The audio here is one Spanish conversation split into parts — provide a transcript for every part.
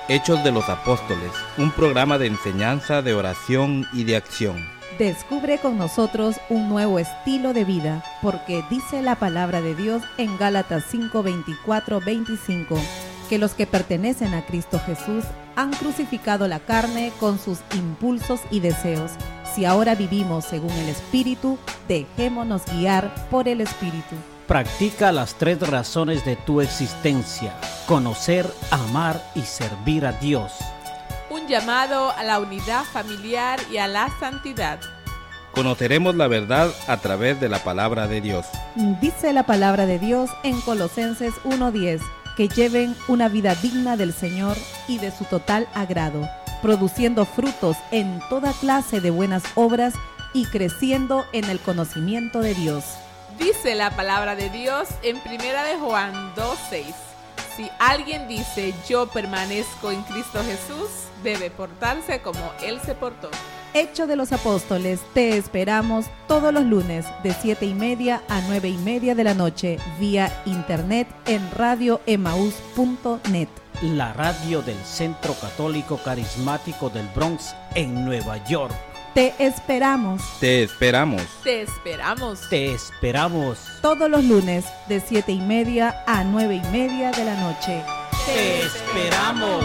Hechos de los Apóstoles, un programa de enseñanza, de oración y de acción. Descubre con nosotros un nuevo estilo de vida, porque dice la palabra de Dios en Gálatas 5, 24, 25, que los que pertenecen a Cristo Jesús han crucificado la carne con sus impulsos y deseos. Si ahora vivimos según el Espíritu, dejémonos guiar por el Espíritu. Practica las 3 razones de tu existencia: conocer, amar y servir a Dios. Un llamado a la unidad familiar y a la santidad. Conoceremos la verdad a través de la palabra de Dios. Dice la palabra de Dios en Colosenses 1:10, que lleven una vida digna del Señor y de su total agrado, produciendo frutos en toda clase de buenas obras y creciendo en el conocimiento de Dios. Dice la palabra de Dios en 1 de Juan 2:6. Si alguien dice yo permanezco en Cristo Jesús, debe portarse como Él se portó. Hechos de los Apóstoles, te esperamos todos los lunes de 7:30 a 9:30 de la noche vía internet en radioemaús.net. La radio del Centro Católico Carismático del Bronx en Nueva York. Te esperamos. Te esperamos. Te esperamos. Te esperamos. Todos los lunes de 7:30 a 9:30 de la noche. Te esperamos.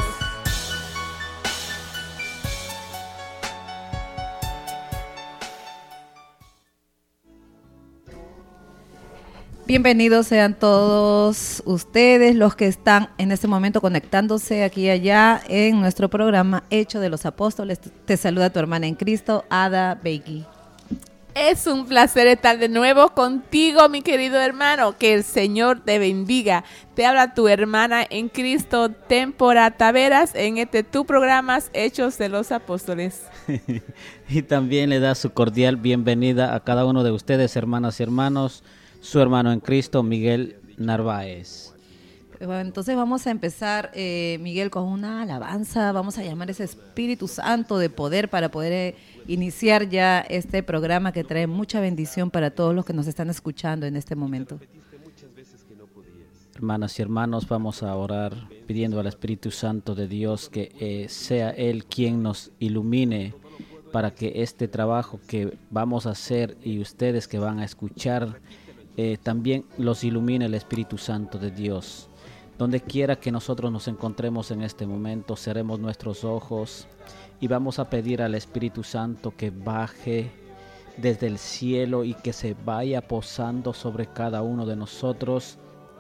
Bienvenidos sean todos ustedes los que están en este momento conectándose aquí y allá en nuestro programa Hechos de los Apóstoles. Te saluda tu hermana en Cristo, Ada Beigui. Es un placer estar de nuevo contigo, mi querido hermano. Que el Señor te bendiga. Te habla tu hermana en Cristo, Témpora Taveras, en tu programa Hechos de los Apóstoles. Y también le da su cordial bienvenida a cada uno de ustedes, hermanas y hermanos, su hermano en Cristo, Miguel Narváez. Bueno, entonces vamos a empezar, Miguel, con una alabanza. Vamos a llamar a ese Espíritu Santo de poder para poder iniciar ya este programa que trae mucha bendición para todos los que nos están escuchando en este momento. Hermanas y hermanos, vamos a orar pidiendo al Espíritu Santo de Dios que sea Él quien nos ilumine para que este trabajo que vamos a hacer y ustedes que van a escuchar también los ilumine el Espíritu Santo de Dios. Donde quiera que nosotros nos encontremos en este momento, cerremos nuestros ojos y vamos a pedir al Espíritu Santo que baje desde el cielo y que se vaya posando sobre cada uno de nosotros,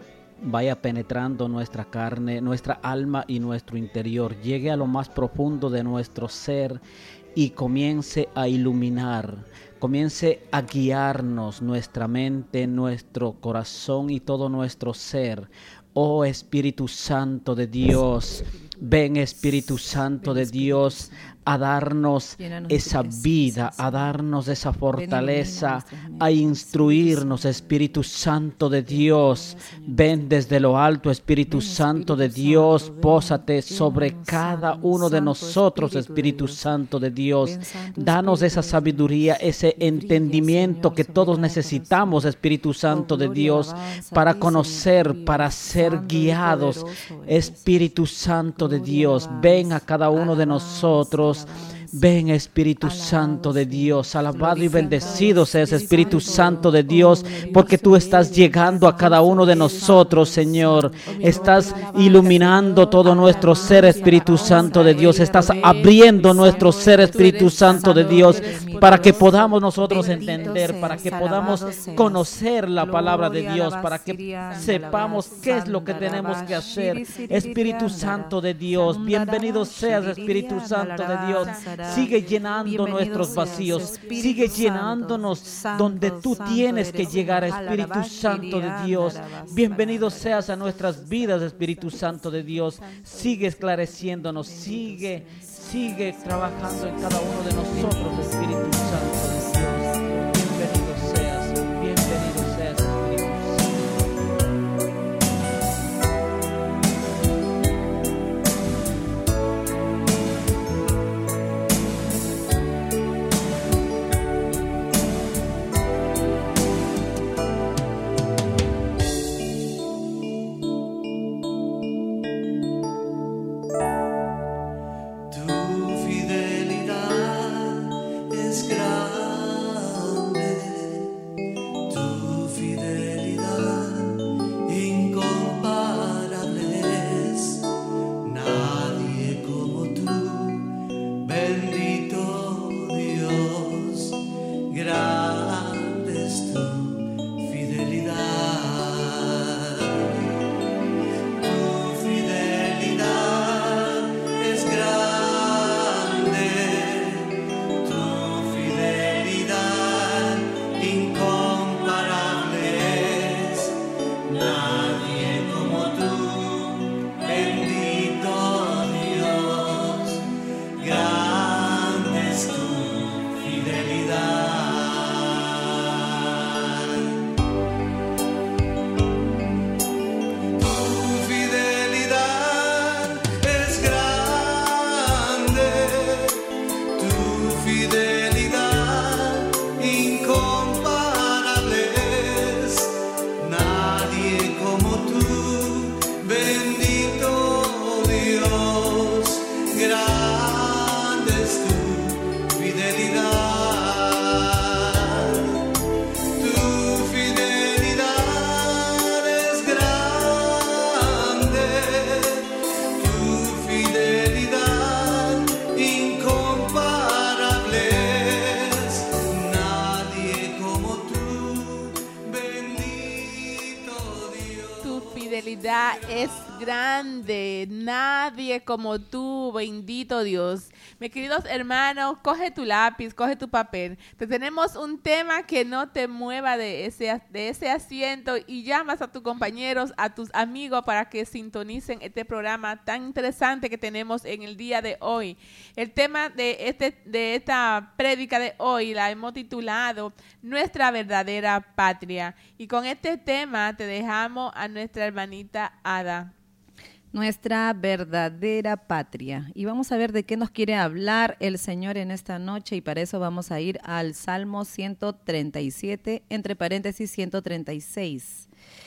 vaya penetrando nuestra carne, nuestra alma y nuestro interior, llegue a lo más profundo de nuestro ser y comience a iluminar, comience a guiarnos nuestra mente, nuestro corazón y todo nuestro ser. Oh Espíritu Santo de Dios, ven Espíritu Santo de Dios a darnos esa vida, a darnos esa fortaleza, a instruirnos, Espíritu Santo de Dios. Ven desde lo alto, Espíritu Santo de Dios, pósate sobre cada uno de nosotros, Espíritu Santo de Dios. Danos esa sabiduría, ese entendimiento que todos necesitamos, Espíritu Santo de Dios, para conocer, para ser guiados. Espíritu Santo de Dios, ven a cada uno de nosotros. Ven Espíritu Santo de Dios, alabado y bendecido seas Espíritu Santo de Dios, porque tú estás llegando a cada uno de nosotros, Señor. Estás iluminando todo nuestro ser, Espíritu Santo de Dios. Estás abriendo nuestro ser, Espíritu Santo de Dios, para que podamos nosotros entender, para que podamos conocer la palabra de Dios, para que sepamos qué es lo que tenemos que hacer. Espíritu Santo de Dios, bienvenido seas Espíritu Santo de Dios. Sigue llenando nuestros vacíos, sigue llenándonos donde tú tienes que llegar, Espíritu Santo de Dios. Bienvenido seas a nuestras vidas, Espíritu Santo de Dios. Sigue esclareciéndonos, sigue trabajando en cada uno de nosotros, Espíritu Santo de Dios. Bienvenido seas, Espíritu Santo. Jehová es grande, nadie como tú, bendito Dios. Mis queridos hermanos, coge tu lápiz, coge tu papel. Te tenemos un tema que no te mueva de ese asiento y llamas a tus compañeros, a tus amigos para que sintonicen este programa tan interesante que tenemos en el día de hoy. El tema de esta prédica de hoy la hemos titulado Nuestra verdadera patria. Y con este tema te dejamos a nuestra hermanita Ada. Nuestra verdadera patria. Y vamos a ver de qué nos quiere hablar el Señor en esta noche, y para eso vamos a ir al Salmo 137, entre paréntesis 136.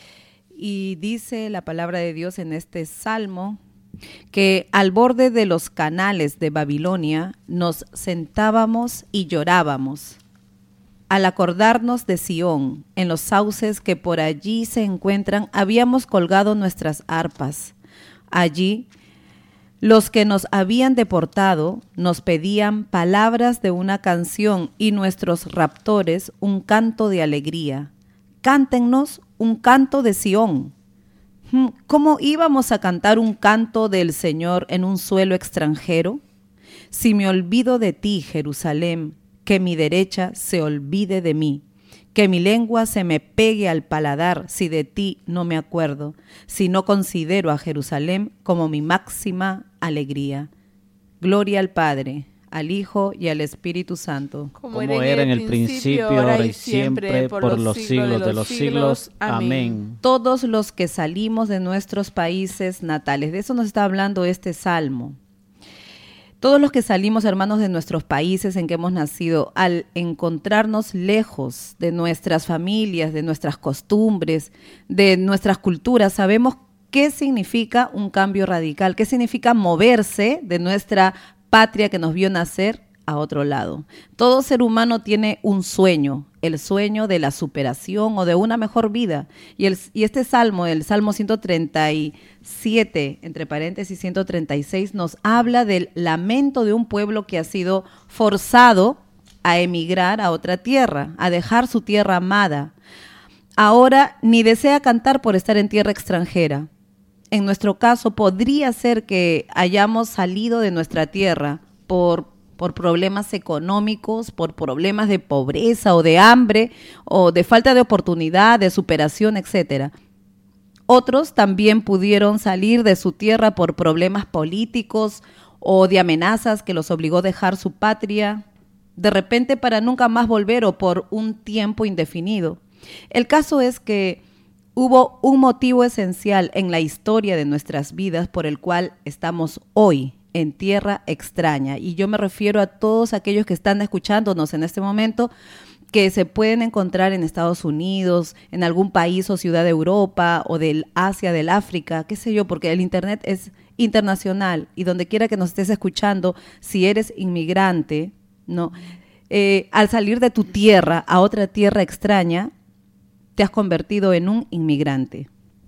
Y dice la palabra de Dios en este Salmo que al borde de los canales de Babilonia nos sentábamos y llorábamos. Al acordarnos de Sión, en los sauces que por allí se encuentran, habíamos colgado nuestras arpas. Allí, los que nos habían deportado nos pedían palabras de una canción y nuestros raptores un canto de alegría. Cántennos un canto de Sión. ¿Cómo íbamos a cantar un canto del Señor en un suelo extranjero? Si me olvido de ti, Jerusalén, que mi derecha se olvide de mí. Que mi lengua se me pegue al paladar si de ti no me acuerdo, si no considero a Jerusalén como mi máxima alegría. Gloria al Padre, al Hijo y al Espíritu Santo. Como era en el principio, ahora y siempre, por los siglos de los siglos. Amén. Todos los que salimos de nuestros países natales, de eso nos está hablando este Salmo. Todos los que salimos, hermanos, de nuestros países en que hemos nacido, al encontrarnos lejos de nuestras familias, de nuestras costumbres, de nuestras culturas, sabemos qué significa un cambio radical, qué significa moverse de nuestra patria que nos vio nacer a otro lado. Todo ser humano tiene un sueño, el sueño de la superación o de una mejor vida. Y este Salmo, el Salmo 137, entre paréntesis 136, nos habla del lamento de un pueblo que ha sido forzado a emigrar a otra tierra, a dejar su tierra amada. Ahora ni desea cantar por estar en tierra extranjera. En nuestro caso, podría ser que hayamos salido de nuestra tierra por problemas económicos, por problemas de pobreza o de hambre o de falta de oportunidad, de superación, etcétera. Otros también pudieron salir de su tierra por problemas políticos o de amenazas que los obligó a dejar su patria, de repente para nunca más volver o por un tiempo indefinido. El caso es que hubo un motivo esencial en la historia de nuestras vidas por el cual estamos hoy en tierra extraña. Y yo me refiero a todos aquellos que están escuchándonos en este momento, que se pueden encontrar en Estados Unidos, en algún país o ciudad de Europa o del Asia, del África, qué sé yo, porque el Internet es internacional y donde quiera que nos estés escuchando, si eres inmigrante, ¿no? Al salir de tu tierra a otra tierra extraña, te has convertido en un inmigrante.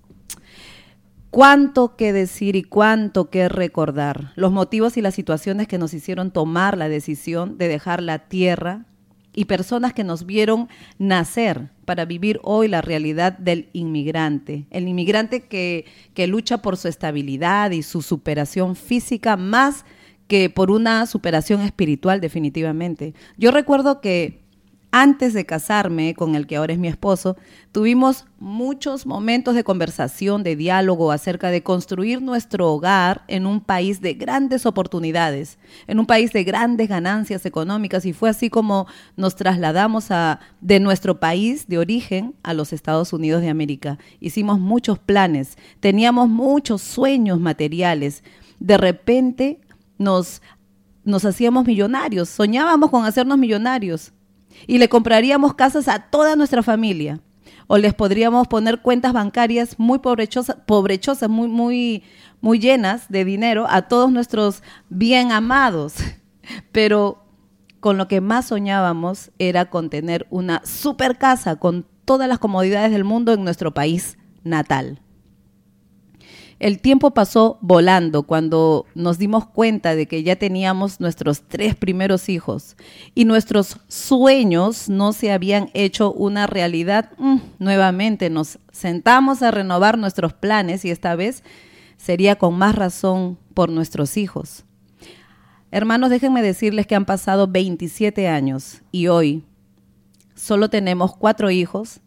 Cuánto que decir y cuánto que recordar. Los motivos y las situaciones que nos hicieron tomar la decisión de dejar la tierra y personas que nos vieron nacer para vivir hoy la realidad del inmigrante. El inmigrante que lucha por su estabilidad y su superación física más que por una superación espiritual, definitivamente. Yo recuerdo que antes de casarme con el que ahora es mi esposo, tuvimos muchos momentos de conversación, de diálogo acerca de construir nuestro hogar en un país de grandes oportunidades, en un país de grandes ganancias económicas, y fue así como nos trasladamos de nuestro país de origen a los Estados Unidos de América. Hicimos muchos planes, teníamos muchos sueños materiales. De repente nos hacíamos millonarios, soñábamos con hacernos millonarios. Y le compraríamos casas a toda nuestra familia. O les podríamos poner cuentas bancarias muy pobrechosas, muy llenas de dinero a todos nuestros bien amados. Pero con lo que más soñábamos era con tener una super casa con todas las comodidades del mundo en nuestro país natal. El tiempo pasó volando cuando nos dimos cuenta de que ya teníamos nuestros 3 primeros hijos y nuestros sueños no se habían hecho una realidad. Nuevamente nos sentamos a renovar nuestros planes y esta vez sería con más razón por nuestros hijos. Hermanos, déjenme decirles que han pasado 27 años y hoy solo tenemos 4 hijos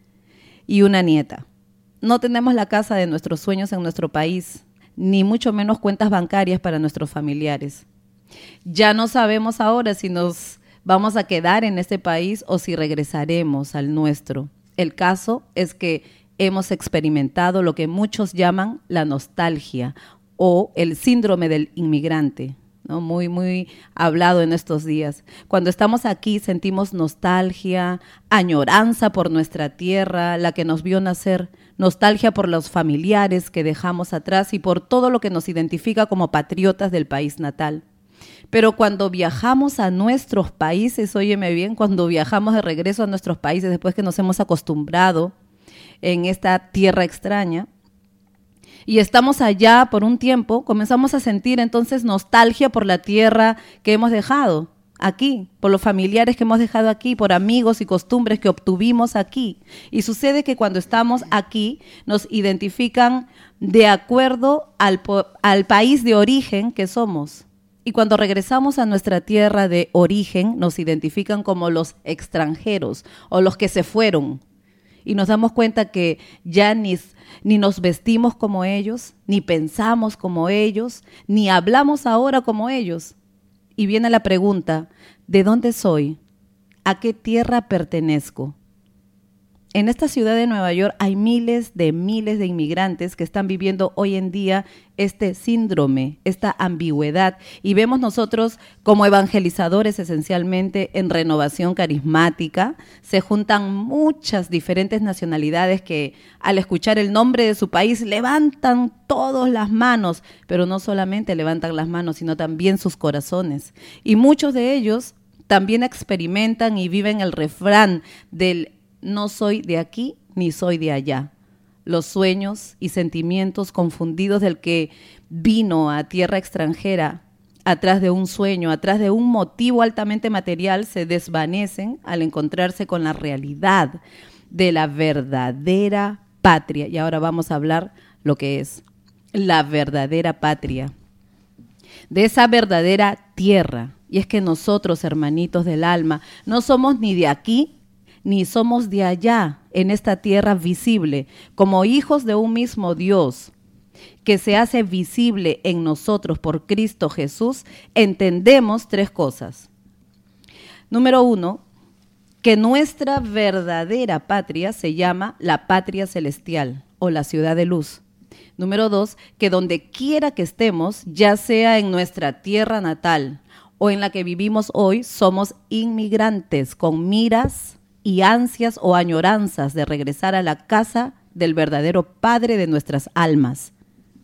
y una nieta. No tenemos la casa de nuestros sueños en nuestro país, ni mucho menos cuentas bancarias para nuestros familiares. Ya no sabemos ahora si nos vamos a quedar en este país o si regresaremos al nuestro. El caso es que hemos experimentado lo que muchos llaman la nostalgia o el síndrome del inmigrante, ¿no? Muy hablado en estos días. Cuando estamos aquí sentimos nostalgia, añoranza por nuestra tierra, la que nos vio nacer, nostalgia por los familiares que dejamos atrás y por todo lo que nos identifica como patriotas del país natal. Pero cuando viajamos a nuestros países, óyeme bien, cuando viajamos de regreso a nuestros países después que nos hemos acostumbrado en esta tierra extraña, y estamos allá por un tiempo, comenzamos a sentir entonces nostalgia por la tierra que hemos dejado aquí, por los familiares que hemos dejado aquí, por amigos y costumbres que obtuvimos aquí. Y sucede que cuando estamos aquí nos identifican de acuerdo al país de origen que somos. Y cuando regresamos a nuestra tierra de origen nos identifican como los extranjeros o los que se fueron. Y nos damos cuenta que ya ni nos vestimos como ellos, ni pensamos como ellos, ni hablamos ahora como ellos. Y viene la pregunta, ¿de dónde soy? ¿A qué tierra pertenezco? En esta ciudad de Nueva York hay miles de inmigrantes que están viviendo hoy en día este síndrome, esta ambigüedad. Y vemos nosotros como evangelizadores esencialmente en Renovación Carismática, se juntan muchas diferentes nacionalidades que al escuchar el nombre de su país levantan todas las manos, pero no solamente levantan las manos, sino también sus corazones. Y muchos de ellos también experimentan y viven el refrán del no soy de aquí ni soy de allá. Los sueños y sentimientos confundidos del que vino a tierra extranjera atrás de un sueño, atrás de un motivo altamente material, se desvanecen al encontrarse con la realidad de la verdadera patria. Y ahora vamos a hablar lo que es la verdadera patria, de esa verdadera tierra. Y es que nosotros, hermanitos del alma, no somos ni de aquí ni somos de allá en esta tierra visible, como hijos de un mismo Dios que se hace visible en nosotros por Cristo Jesús. Entendemos 3 cosas. Número 1, que nuestra verdadera patria se llama la patria celestial o la ciudad de luz. Número 2, que donde quiera que estemos, ya sea en nuestra tierra natal o en la que vivimos hoy, somos inmigrantes con miras y ansias o añoranzas de regresar a la casa del verdadero Padre de nuestras almas.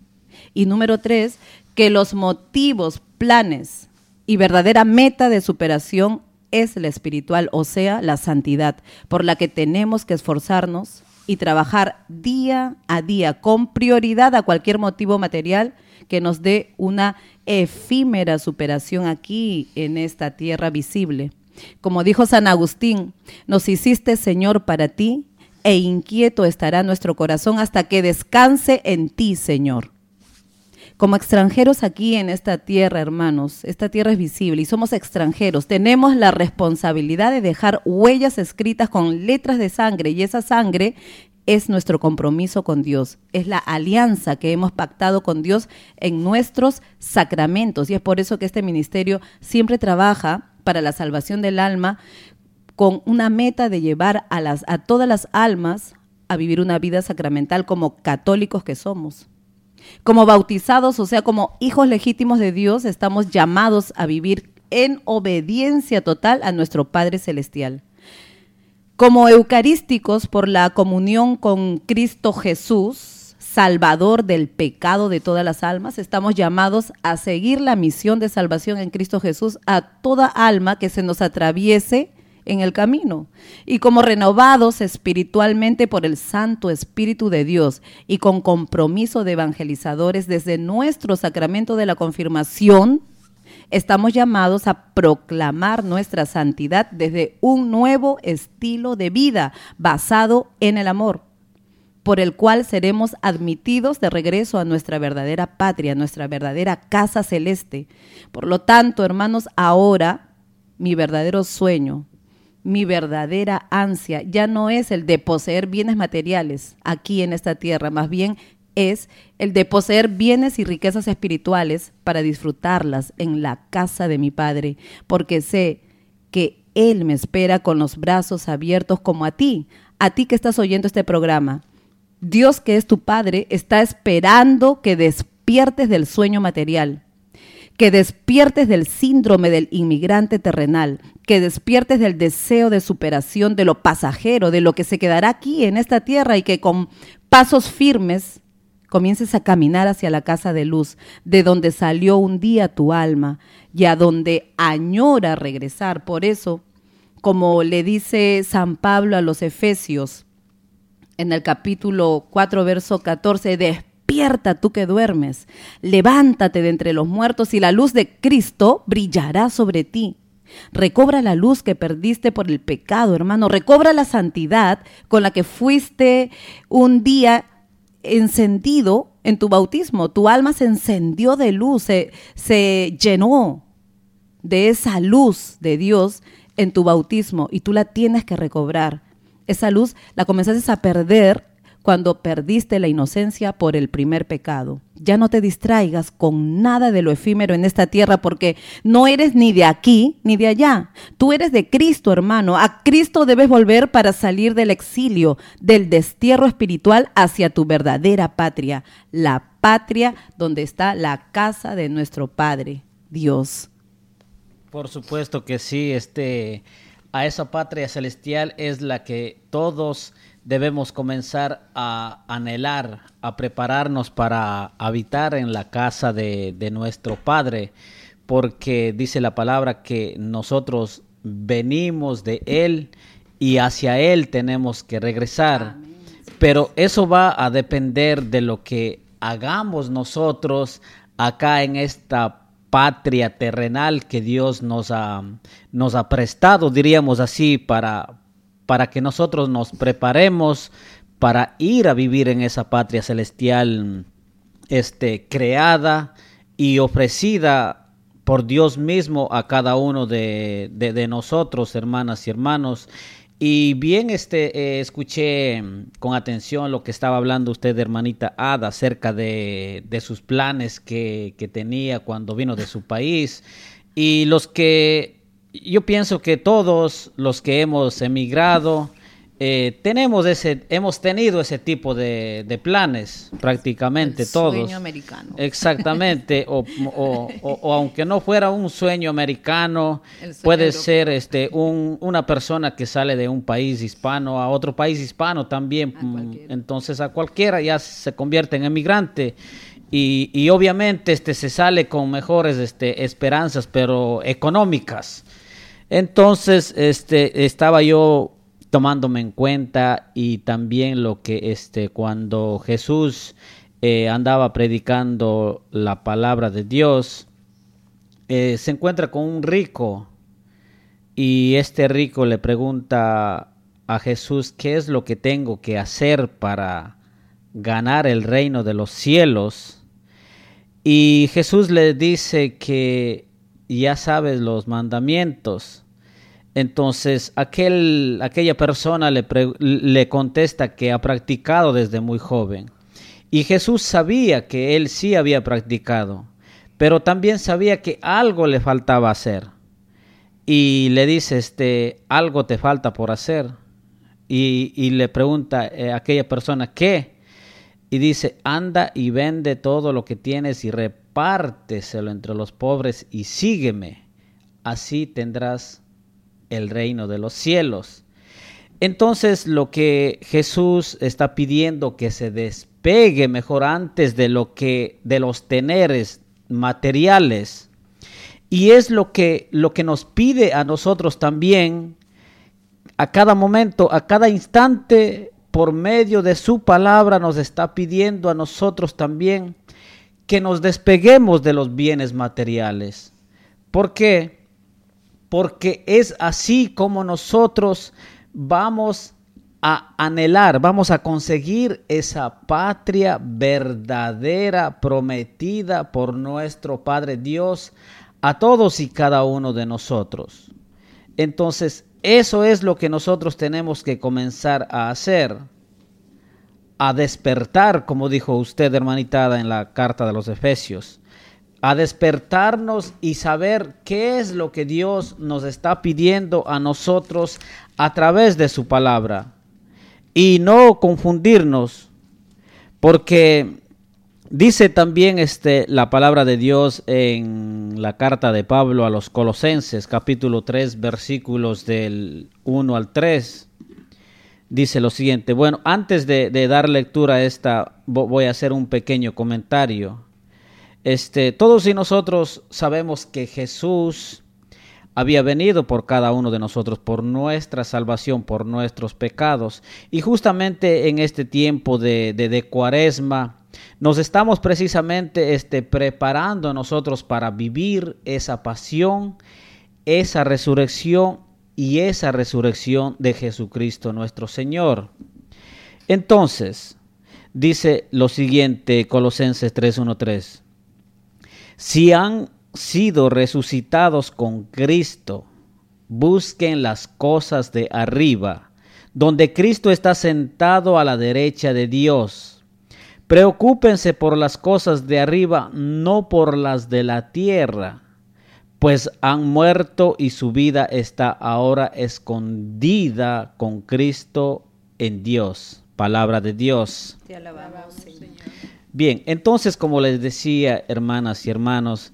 Y número 3, que los motivos, planes y verdadera meta de superación es la espiritual, o sea, la santidad, por la que tenemos que esforzarnos y trabajar día a día con prioridad a cualquier motivo material que nos dé una efímera superación aquí en esta tierra visible. Como dijo San Agustín, nos hiciste, Señor, para ti, e inquieto estará nuestro corazón hasta que descanse en ti, Señor. Como extranjeros aquí en esta tierra, hermanos, esta tierra es visible y somos extranjeros. Tenemos la responsabilidad de dejar huellas escritas con letras de sangre, y esa sangre es nuestro compromiso con Dios, es la alianza que hemos pactado con Dios en nuestros sacramentos. Y es por eso que este ministerio siempre trabaja para la salvación del alma, con una meta de llevar a todas las almas a vivir una vida sacramental como católicos que somos. Como bautizados, o sea, como hijos legítimos de Dios, estamos llamados a vivir en obediencia total a nuestro Padre Celestial. Como eucarísticos por la comunión con Cristo Jesús, Salvador del pecado de todas las almas, estamos llamados a seguir la misión de salvación en Cristo Jesús a toda alma que se nos atraviese en el camino, y como renovados espiritualmente por el Santo Espíritu de Dios y con compromiso de evangelizadores desde nuestro sacramento de la confirmación, estamos llamados a proclamar nuestra santidad desde un nuevo estilo de vida basado en el amor, por el cual seremos admitidos de regreso a nuestra verdadera patria, nuestra verdadera casa celeste. Por lo tanto, hermanos, ahora mi verdadero sueño, mi verdadera ansia ya no es el de poseer bienes materiales aquí en esta tierra, más bien es el de poseer bienes y riquezas espirituales para disfrutarlas en la casa de mi Padre, porque sé que Él me espera con los brazos abiertos como a ti que estás oyendo este programa. Dios, que es tu Padre, está esperando que despiertes del sueño material, que despiertes del síndrome del inmigrante terrenal, que despiertes del deseo de superación de lo pasajero, de lo que se quedará aquí en esta tierra, y que con pasos firmes comiences a caminar hacia la casa de luz, de donde salió un día tu alma y a donde añora regresar. Por eso, como le dice San Pablo a los Efesios, en el capítulo 4, verso 14, despierta tú que duermes, levántate de entre los muertos y la luz de Cristo brillará sobre ti. Recobra la luz que perdiste por el pecado, hermano. Recobra la santidad con la que fuiste un día encendido en tu bautismo. Tu alma se encendió de luz, se llenó de esa luz de Dios en tu bautismo, y tú la tienes que recobrar. Esa luz la comenzaste a perder cuando perdiste la inocencia por el primer pecado. Ya no te distraigas con nada de lo efímero en esta tierra, porque no eres ni de aquí ni de allá. Tú eres de Cristo, hermano. A Cristo debes volver para salir del exilio, del destierro espiritual hacia tu verdadera patria, la patria donde está la casa de nuestro Padre, Dios. Por supuesto que sí, a esa patria celestial es la que todos debemos comenzar a anhelar, a prepararnos para habitar en la casa de nuestro Padre, porque dice la palabra que nosotros venimos de Él y hacia Él tenemos que regresar. Amén. Pero eso va a depender de lo que hagamos nosotros acá en esta patria terrenal que Dios nos ha prestado, diríamos así, para que nosotros nos preparemos para ir a vivir en esa patria celestial creada y ofrecida por Dios mismo a cada uno de nosotros, hermanas y hermanos. Y bien, escuché con atención lo que estaba hablando usted, hermanita Ada, acerca de sus planes que tenía cuando vino de su país. Y yo pienso que todos los que hemos emigrado hemos tenido ese tipo de planes, prácticamente todos. El sueño americano. Exactamente, o aunque no fuera un sueño americano, puede ser una persona que sale de un país hispano a otro país hispano también, entonces a cualquiera ya se convierte en emigrante. Y obviamente se sale con mejores esperanzas, pero económicas. Entonces estaba yo tomándome en cuenta, y también lo que cuando Jesús andaba predicando la palabra de Dios, se encuentra con un rico, y este rico le pregunta a Jesús: ¿qué es lo que tengo que hacer para ganar el reino de los cielos? Y Jesús le dice que ya sabes los mandamientos. Entonces aquella persona le contesta que ha practicado desde muy joven. Y Jesús sabía que él sí había practicado, pero también sabía que algo le faltaba hacer. Y le dice, algo te falta por hacer. Y le pregunta a aquella persona, ¿qué? Y dice, anda y vende todo lo que tienes y repárteselo entre los pobres y sígueme. Así tendrás el reino de los cielos. Entonces lo que Jesús está pidiendo, que se despegue mejor antes de los teneres materiales, y es lo que nos pide a nosotros también, a cada momento, a cada instante, por medio de su palabra nos está pidiendo a nosotros también que nos despeguemos de los bienes materiales. ¿Por qué? Porque es así como nosotros vamos a anhelar, vamos a conseguir esa patria verdadera prometida por nuestro Padre Dios a todos y cada uno de nosotros. Entonces, eso es lo que nosotros tenemos que comenzar a hacer, a despertar, como dijo usted, hermanita Ada, en la carta de los Efesios, a despertarnos y saber qué es lo que Dios nos está pidiendo a nosotros a través de su palabra. Y no confundirnos, porque dice también la palabra de Dios en la carta de Pablo a los Colosenses, capítulo 3, versículos del 1 al 3. Dice lo siguiente. Bueno, antes de dar lectura a esta, voy a hacer un pequeño comentario. Todos y nosotros sabemos que Jesús había venido por cada uno de nosotros, por nuestra salvación, por nuestros pecados. Y justamente en este tiempo de Cuaresma, nos estamos precisamente preparando nosotros para vivir esa pasión, esa resurrección y esa resurrección de Jesucristo nuestro Señor. Entonces, dice lo siguiente, Colosenses 3:1-3. Si han sido resucitados con Cristo, busquen las cosas de arriba, donde Cristo está sentado a la derecha de Dios. Preocúpense por las cosas de arriba, no por las de la tierra, pues han muerto y su vida está ahora escondida con Cristo en Dios. Palabra de Dios. Te alabamos, Señor. Bien, entonces, como les decía, hermanas y hermanos,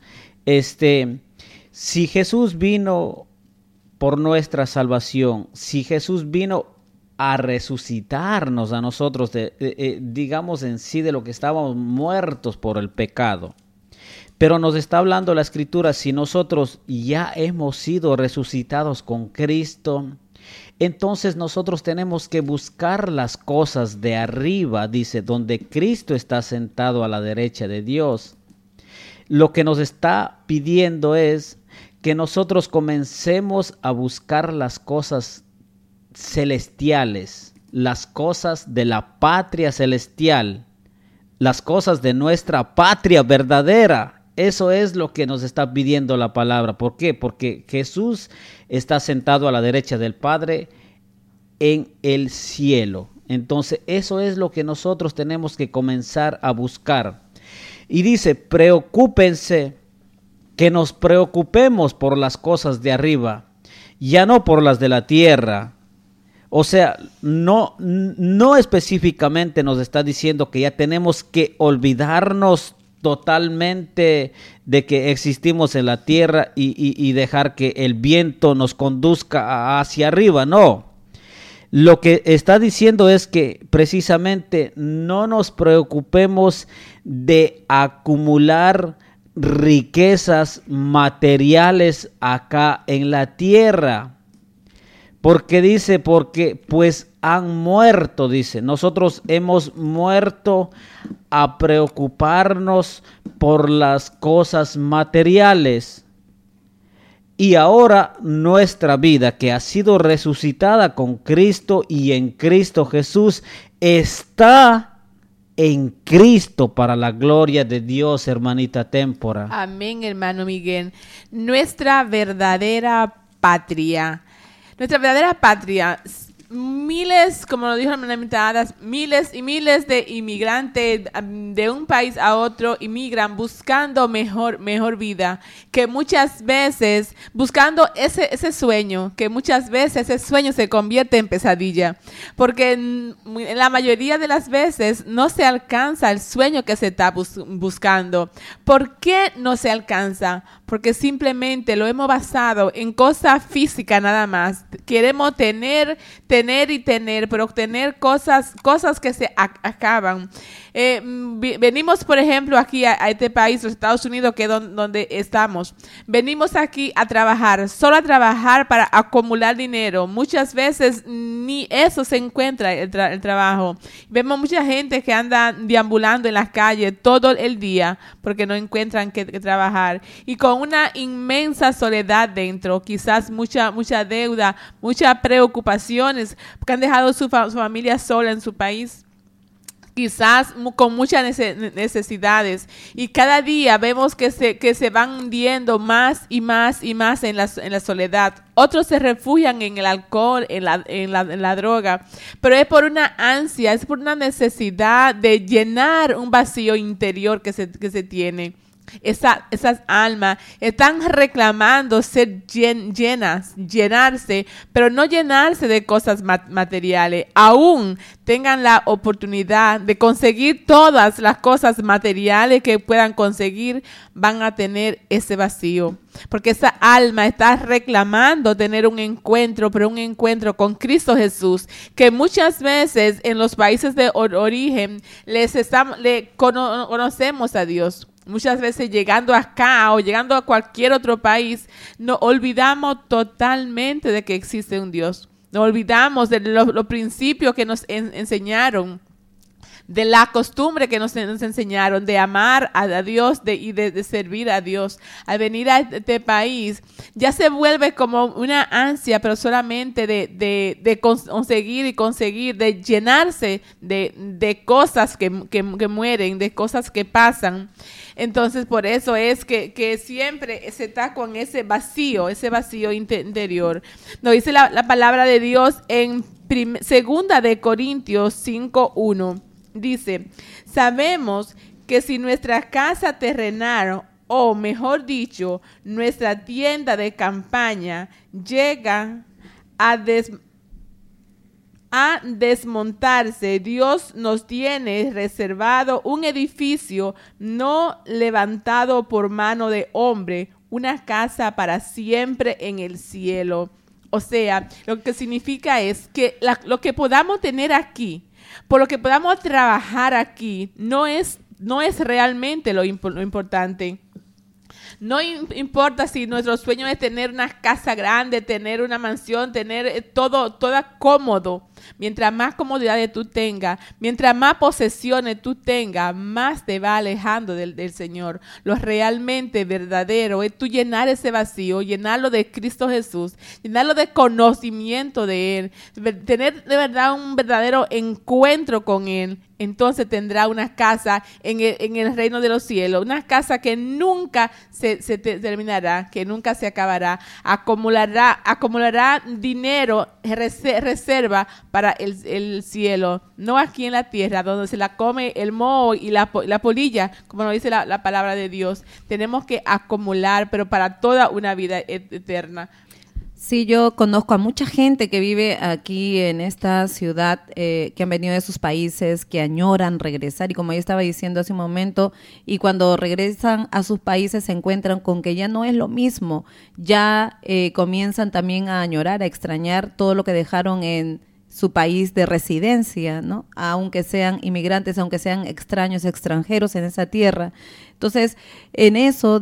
si Jesús vino por nuestra salvación, si Jesús vino a resucitarnos a nosotros, digamos en sí, de lo que estábamos muertos por el pecado, pero nos está hablando la Escritura, si nosotros ya hemos sido resucitados con Cristo, entonces nosotros tenemos que buscar las cosas de arriba, dice, donde Cristo está sentado a la derecha de Dios. Lo que nos está pidiendo es que nosotros comencemos a buscar las cosas celestiales, las cosas de la patria celestial, las cosas de nuestra patria verdadera. Eso es lo que nos está pidiendo la palabra. ¿Por qué? Porque Jesús está sentado a la derecha del Padre en el cielo. Entonces, eso es lo que nosotros tenemos que comenzar a buscar. Y dice, preocúpense, que nos preocupemos por las cosas de arriba, ya no por las de la tierra. O sea, no específicamente nos está diciendo que ya tenemos que olvidarnos totalmente de que existimos en la tierra y dejar que el viento nos conduzca hacia arriba. No, lo que está diciendo es que precisamente no nos preocupemos de acumular riquezas materiales acá en la tierra. Porque dice, porque pues han muerto, dice. Nosotros hemos muerto a preocuparnos por las cosas materiales. Y ahora nuestra vida, que ha sido resucitada con Cristo y en Cristo Jesús, está en Cristo para la gloria de Dios, hermanita Témpora. Amén, hermano Miguel. Nuestra verdadera patria. Nuestra verdadera patria, miles, como lo dijo la hermanita Ada, miles y miles de inmigrantes de un país a otro inmigran buscando mejor vida, que muchas veces, buscando ese sueño, que muchas veces ese sueño se convierte en pesadilla, porque en la mayoría de las veces no se alcanza el sueño que se está buscando. ¿Por qué no se alcanza? Porque simplemente lo hemos basado en cosas físicas nada más. Queremos tener tener y tener, pero obtener cosas que se acaban. Venimos, por ejemplo, aquí a este país, los Estados Unidos, que es donde estamos. Venimos aquí a trabajar, solo a trabajar para acumular dinero. Muchas veces ni eso se encuentra el trabajo. Vemos mucha gente que anda deambulando en las calles todo el día porque no encuentran que trabajar y con una inmensa soledad dentro, quizás mucha deuda, muchas preocupaciones porque han dejado su familia sola en su país. Quizás con muchas necesidades y cada día vemos que se van hundiendo más y más y más en la soledad. Otros se refugian en el alcohol, en la droga, pero es por una ansia, es por una necesidad de llenar un vacío interior que se tiene. Esas almas están reclamando ser llenarse, pero no llenarse de cosas materiales. Aún tengan la oportunidad de conseguir todas las cosas materiales que puedan conseguir, van a tener ese vacío. Porque esa alma está reclamando tener un encuentro, pero un encuentro con Cristo Jesús, que muchas veces en los países de origen conocemos a Dios. Muchas veces llegando acá o llegando a cualquier otro país, nos olvidamos totalmente de que existe un Dios. Nos olvidamos de los principios que nos enseñaron, de la costumbre que nos enseñaron de amar a Dios y de servir a Dios. Al venir a este país ya se vuelve como una ansia, pero solamente de conseguir, de llenarse de cosas que mueren, de cosas que pasan. Entonces por eso es que siempre se está con ese vacío interior. Nos dice la palabra de Dios en 2 de Corintios 5:1. Dice, sabemos que si nuestra casa terrenal, o mejor dicho, nuestra tienda de campaña, llega a desmontarse, Dios nos tiene reservado un edificio no levantado por mano de hombre, una casa para siempre en el cielo. O sea, lo que significa es que lo que podamos tener aquí, por lo que podamos trabajar aquí, no es realmente lo importante. No importa si nuestro sueño es tener una casa grande, tener una mansión, tener todo cómodo. Mientras más comodidades tú tengas, mientras más posesiones tú tengas, más te va alejando del Señor. Lo realmente verdadero es tú llenar ese vacío, llenarlo de Cristo Jesús, llenarlo de conocimiento de Él, tener de verdad un verdadero encuentro con Él. Entonces tendrá una casa en el reino de los cielos, una casa que nunca se terminará, que nunca se acabará, acumulará dinero, reserva para el cielo, no aquí en la tierra, donde se la come el moho y la polilla, como nos dice la palabra de Dios. Tenemos que acumular, pero para toda una vida eterna. Sí, yo conozco a mucha gente que vive aquí en esta ciudad, que han venido de sus países, que añoran regresar, y como yo estaba diciendo hace un momento, y cuando regresan a sus países se encuentran con que ya no es lo mismo, ya comienzan también a añorar, a extrañar todo lo que dejaron en su país de residencia, ¿no? Aunque sean inmigrantes, aunque sean extranjeros en esa tierra. Entonces, en eso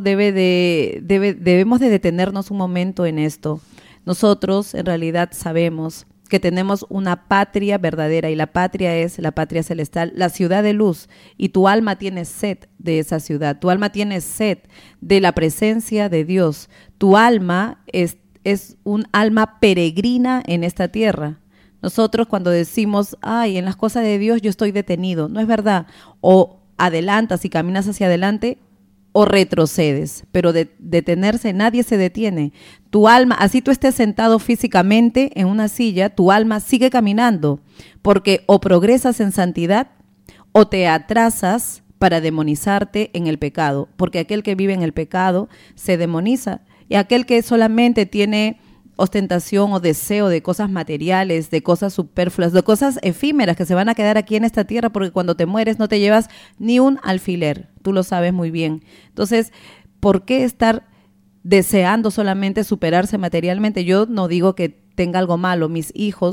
debemos de detenernos un momento en esto. Nosotros en realidad sabemos que tenemos una patria verdadera, y la patria es la patria celestial, la ciudad de luz, y tu alma tiene sed de esa ciudad, tu alma tiene sed de la presencia de Dios, tu alma es un alma peregrina en esta tierra. Nosotros cuando decimos, ay, en las cosas de Dios yo estoy detenido, no es verdad. O adelantas y caminas hacia adelante o retrocedes, pero de detenerse nadie se detiene. Tu alma, así tú estés sentado físicamente en una silla, tu alma sigue caminando, porque o progresas en santidad o te atrasas para demonizarte en el pecado, porque aquel que vive en el pecado se demoniza, y aquel que solamente tiene ostentación o deseo de cosas materiales, de cosas superfluas, de cosas efímeras que se van a quedar aquí en esta tierra, porque cuando te mueres no te llevas ni un alfiler, tú lo sabes muy bien. Entonces, ¿por qué estar deseando solamente superarse materialmente? Yo no digo que tenga algo malo, mis hijos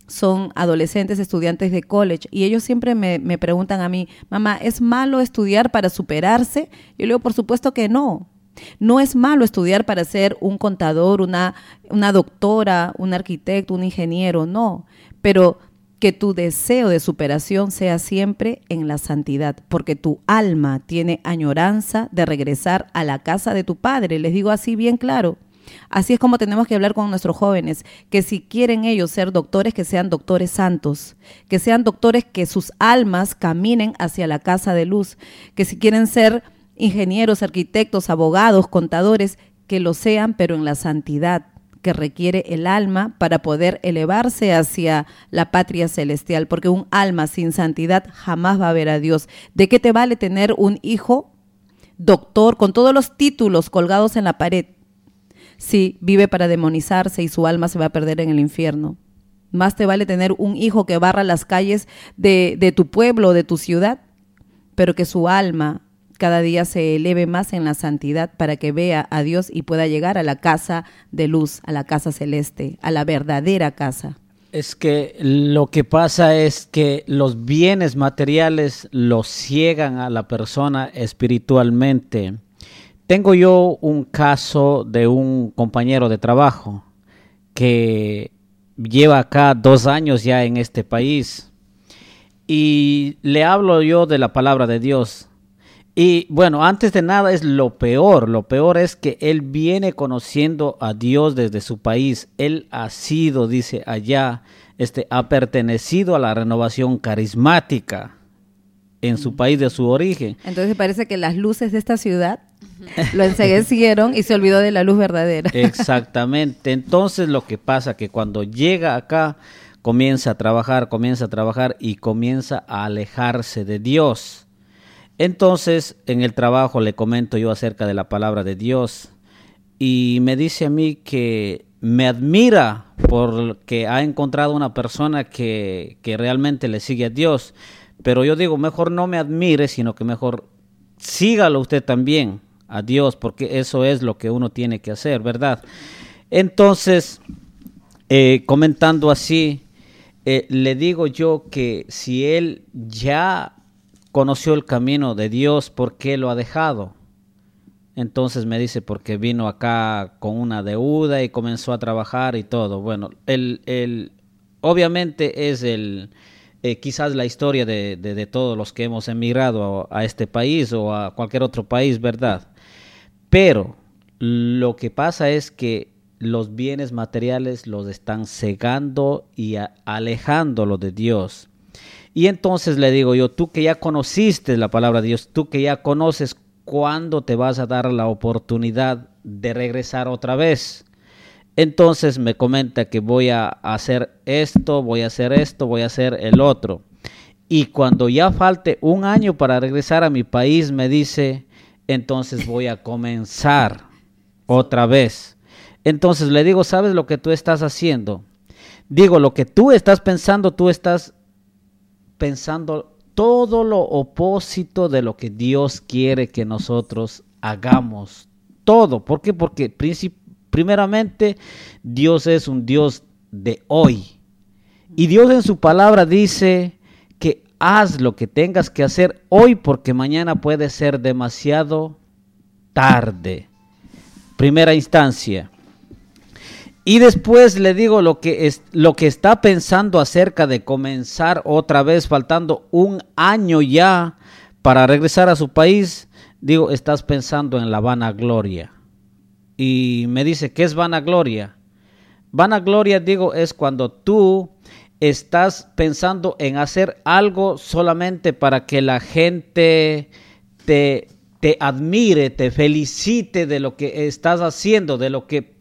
son adolescentes, estudiantes de college, y ellos siempre me preguntan a mí, mamá, ¿es malo estudiar para superarse? Yo le digo, por supuesto que no. No es malo estudiar para ser un contador, una doctora, un arquitecto, un ingeniero, no. Pero que tu deseo de superación sea siempre en la santidad, porque tu alma tiene añoranza de regresar a la casa de tu padre. Les digo así bien claro. Así es como tenemos que hablar con nuestros jóvenes, que si quieren ellos ser doctores, que sean doctores santos, que sean doctores que sus almas caminen hacia la casa de luz, que si quieren ser ingenieros, arquitectos, abogados, contadores, que lo sean, pero en la santidad que requiere el alma para poder elevarse hacia la patria celestial, porque un alma sin santidad jamás va a ver a Dios. ¿De qué te vale tener un hijo doctor con todos los títulos colgados en la pared si vive para demonizarse y su alma se va a perder en el infierno? Más te vale tener un hijo que barra las calles de tu pueblo, de tu ciudad, pero que su alma cada día se eleve más en la santidad para que vea a Dios y pueda llegar a la casa de luz, a la casa celeste, a la verdadera casa. Es que lo que pasa es que los bienes materiales los ciegan a la persona espiritualmente. Tengo yo un caso de un compañero de trabajo que lleva acá 2 años ya en este país y le hablo yo de la palabra de Dios. Y bueno, antes de nada es lo peor es que él viene conociendo a Dios desde su país. Él ha sido, dice allá, ha pertenecido a la renovación carismática en su país de su origen. Entonces parece que las luces de esta ciudad lo enceguecieron y se olvidó de la luz verdadera. Exactamente. Entonces lo que pasa que cuando llega acá comienza a trabajar y comienza a alejarse de Dios. Entonces, en el trabajo le comento yo acerca de la palabra de Dios y me dice a mí que me admira porque ha encontrado una persona que realmente le sigue a Dios. Pero yo digo, mejor no me admire, sino que mejor sígalo usted también a Dios, porque eso es lo que uno tiene que hacer, ¿verdad? Entonces, comentando así, le digo yo que si él ya conoció el camino de Dios, ¿por qué lo ha dejado? Entonces me dice, porque vino acá con una deuda y comenzó a trabajar y todo. Bueno, obviamente es quizás la historia de todos los que hemos emigrado a este país o a cualquier otro país, ¿verdad? Pero lo que pasa es que los bienes materiales los están cegando y alejándolo de Dios. Y entonces le digo yo, tú que ya conociste la palabra de Dios, tú que ya conoces, ¿cuándo te vas a dar la oportunidad de regresar otra vez? Entonces me comenta que voy a hacer esto, voy a hacer el otro. Y cuando ya falte 1 año para regresar a mi país, me dice, entonces voy a comenzar otra vez. Entonces le digo, ¿sabes lo que tú estás haciendo? Digo, lo que tú estás pensando todo lo opósito de lo que Dios quiere que nosotros hagamos. Todo. ¿Por qué? Porque primeramente Dios es un Dios de hoy. Y Dios en su palabra dice que haz lo que tengas que hacer hoy porque mañana puede ser demasiado tarde. Primera instancia. Y después le digo lo que está pensando acerca de comenzar otra vez, faltando 1 año ya para regresar a su país. Digo, estás pensando en la vanagloria. Y me dice, ¿qué es vanagloria? Vanagloria, digo, es cuando tú estás pensando en hacer algo solamente para que la gente te admire, te felicite de lo que estás haciendo, de lo que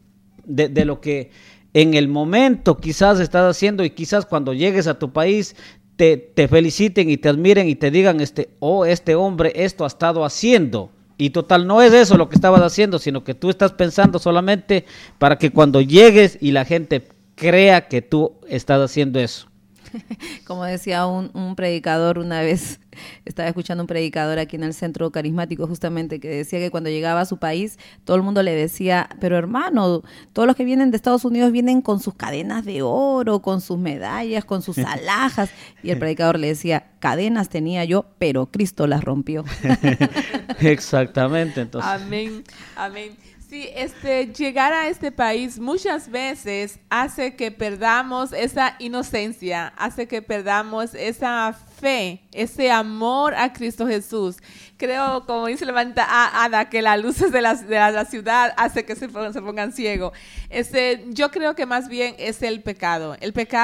en el momento quizás estás haciendo, y quizás cuando llegues a tu país te feliciten y te admiren y te digan, este hombre esto ha estado haciendo. Y total, no es eso lo que estabas haciendo, sino que tú estás pensando solamente para que cuando llegues y la gente crea que tú estás haciendo eso. Como decía un predicador una vez, estaba escuchando un predicador aquí en el centro carismático justamente, que decía que cuando llegaba a su país, todo el mundo le decía, pero hermano, todos los que vienen de Estados Unidos vienen con sus cadenas de oro, con sus medallas, con sus alhajas. Y el predicador le decía, cadenas tenía yo, pero Cristo las rompió. Exactamente, entonces. Amén, amén. Sí, llegar a este país muchas veces hace que perdamos esa inocencia, hace que perdamos esa fe, ese amor a Cristo Jesús. Creo, como dice la hermanita Ada, que las luces de la ciudad hace que se pongan ciegos. Yo creo que más bien es el pecado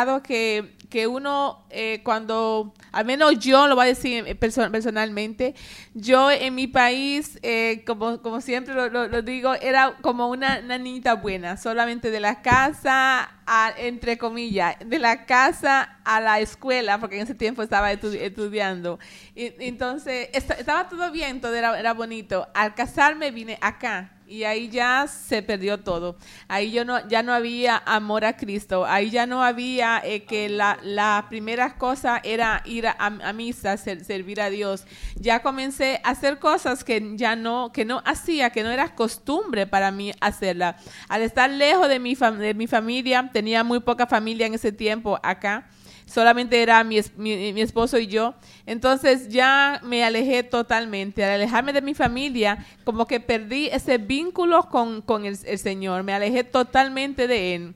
que uno cuando, al menos yo lo voy a decir personalmente, yo en mi país, como siempre lo digo, era como una niñita buena, solamente de la casa, entre comillas, de la casa a la escuela, porque en ese tiempo estaba estudiando. Entonces, estaba todo bien, todo era bonito. Al casarme vine acá. Y ahí ya se perdió todo. Ahí ya no había amor a Cristo. Ahí ya no había que la primera cosa era ir a misa, servir a Dios. Ya comencé a hacer cosas que no hacía, que no era costumbre para mí hacerla. Al estar lejos de mi familia, tenía muy poca familia en ese tiempo acá. Solamente era mi esposo y yo. Entonces ya me alejé totalmente. Al alejarme de mi familia, como que perdí ese vínculo con el Señor. Me alejé totalmente de Él.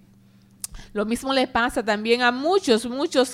Lo mismo le pasa también a muchos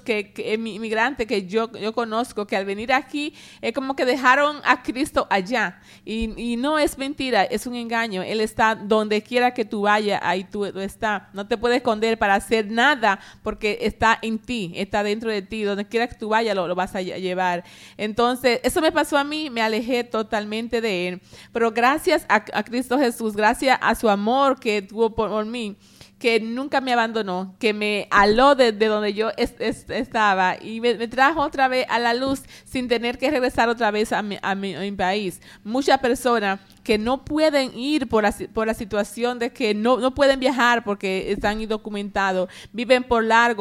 inmigrantes que yo conozco, que al venir aquí es como que dejaron a Cristo allá. Y no es mentira, es un engaño. Él está donde quiera que tú vayas, ahí tú estás. No te puedes esconder para hacer nada porque está en ti, está dentro de ti. Donde quiera que tú vayas lo vas a llevar. Entonces, eso me pasó a mí, me alejé totalmente de Él. Pero gracias a Cristo Jesús, gracias a su amor que tuvo por mí, que nunca me abandonó, que me aló de donde yo estaba y me trajo otra vez a la luz sin tener que regresar otra vez a mi país. Muchas personas que no pueden ir por la situación de que no pueden viajar porque están indocumentados, viven por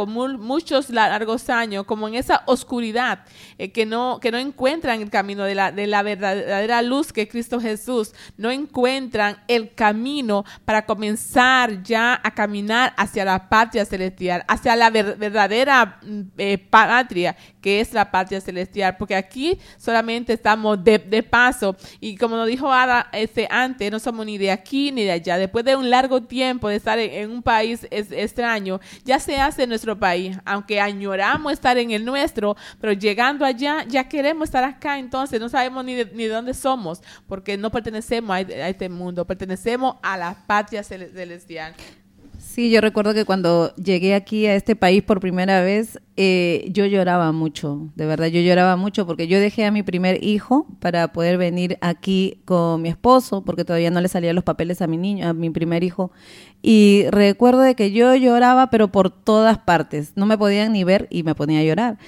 muchos largos años, como en esa oscuridad, que no encuentran el camino de la verdadera luz que es Cristo Jesús, no encuentran el camino para comenzar ya a caminar hacia la patria celestial, hacia la verdadera patria, que es la patria celestial, porque aquí solamente estamos de paso, y como nos dijo Ada antes, no somos ni de aquí ni de allá. Después de un largo tiempo de estar en un país extraño, ya se hace en nuestro país, aunque añoramos estar en el nuestro, pero llegando allá, ya queremos estar acá. Entonces no sabemos ni de dónde somos, porque no pertenecemos a este mundo, pertenecemos a la patria celestial. Sí, yo recuerdo que cuando llegué aquí a este país por primera vez, yo lloraba mucho, de verdad, yo lloraba mucho porque yo dejé a mi primer hijo para poder venir aquí con mi esposo, porque todavía no le salían los papeles a mi primer hijo, y recuerdo de que yo lloraba, pero por todas partes, no me podían ni ver y me ponía a llorar.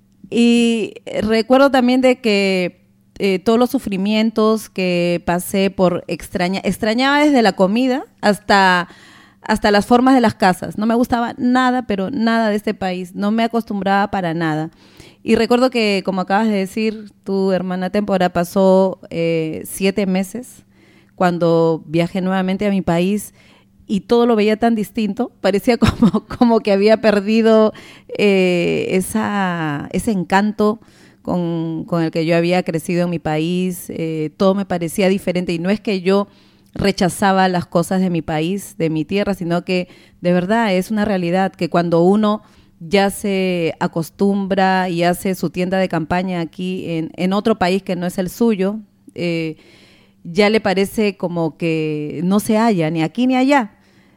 Y recuerdo también de que todos los sufrimientos que pasé extrañaba desde la comida hasta las formas de las casas. No me gustaba nada, pero nada de este país. No me acostumbraba para nada. Y recuerdo que, como acabas de decir, tu hermana Tempora pasó 7 meses cuando viajé nuevamente a mi país y todo lo veía tan distinto. Parecía como que había perdido ese encanto con el que yo había crecido en mi país. Todo me parecía diferente y no es que yo rechazaba las cosas de mi país, de mi tierra, sino que de verdad es una realidad que cuando uno ya se acostumbra y hace su tienda de campaña aquí en otro país que no es el suyo, ya le parece como que no se halla ni aquí ni allá.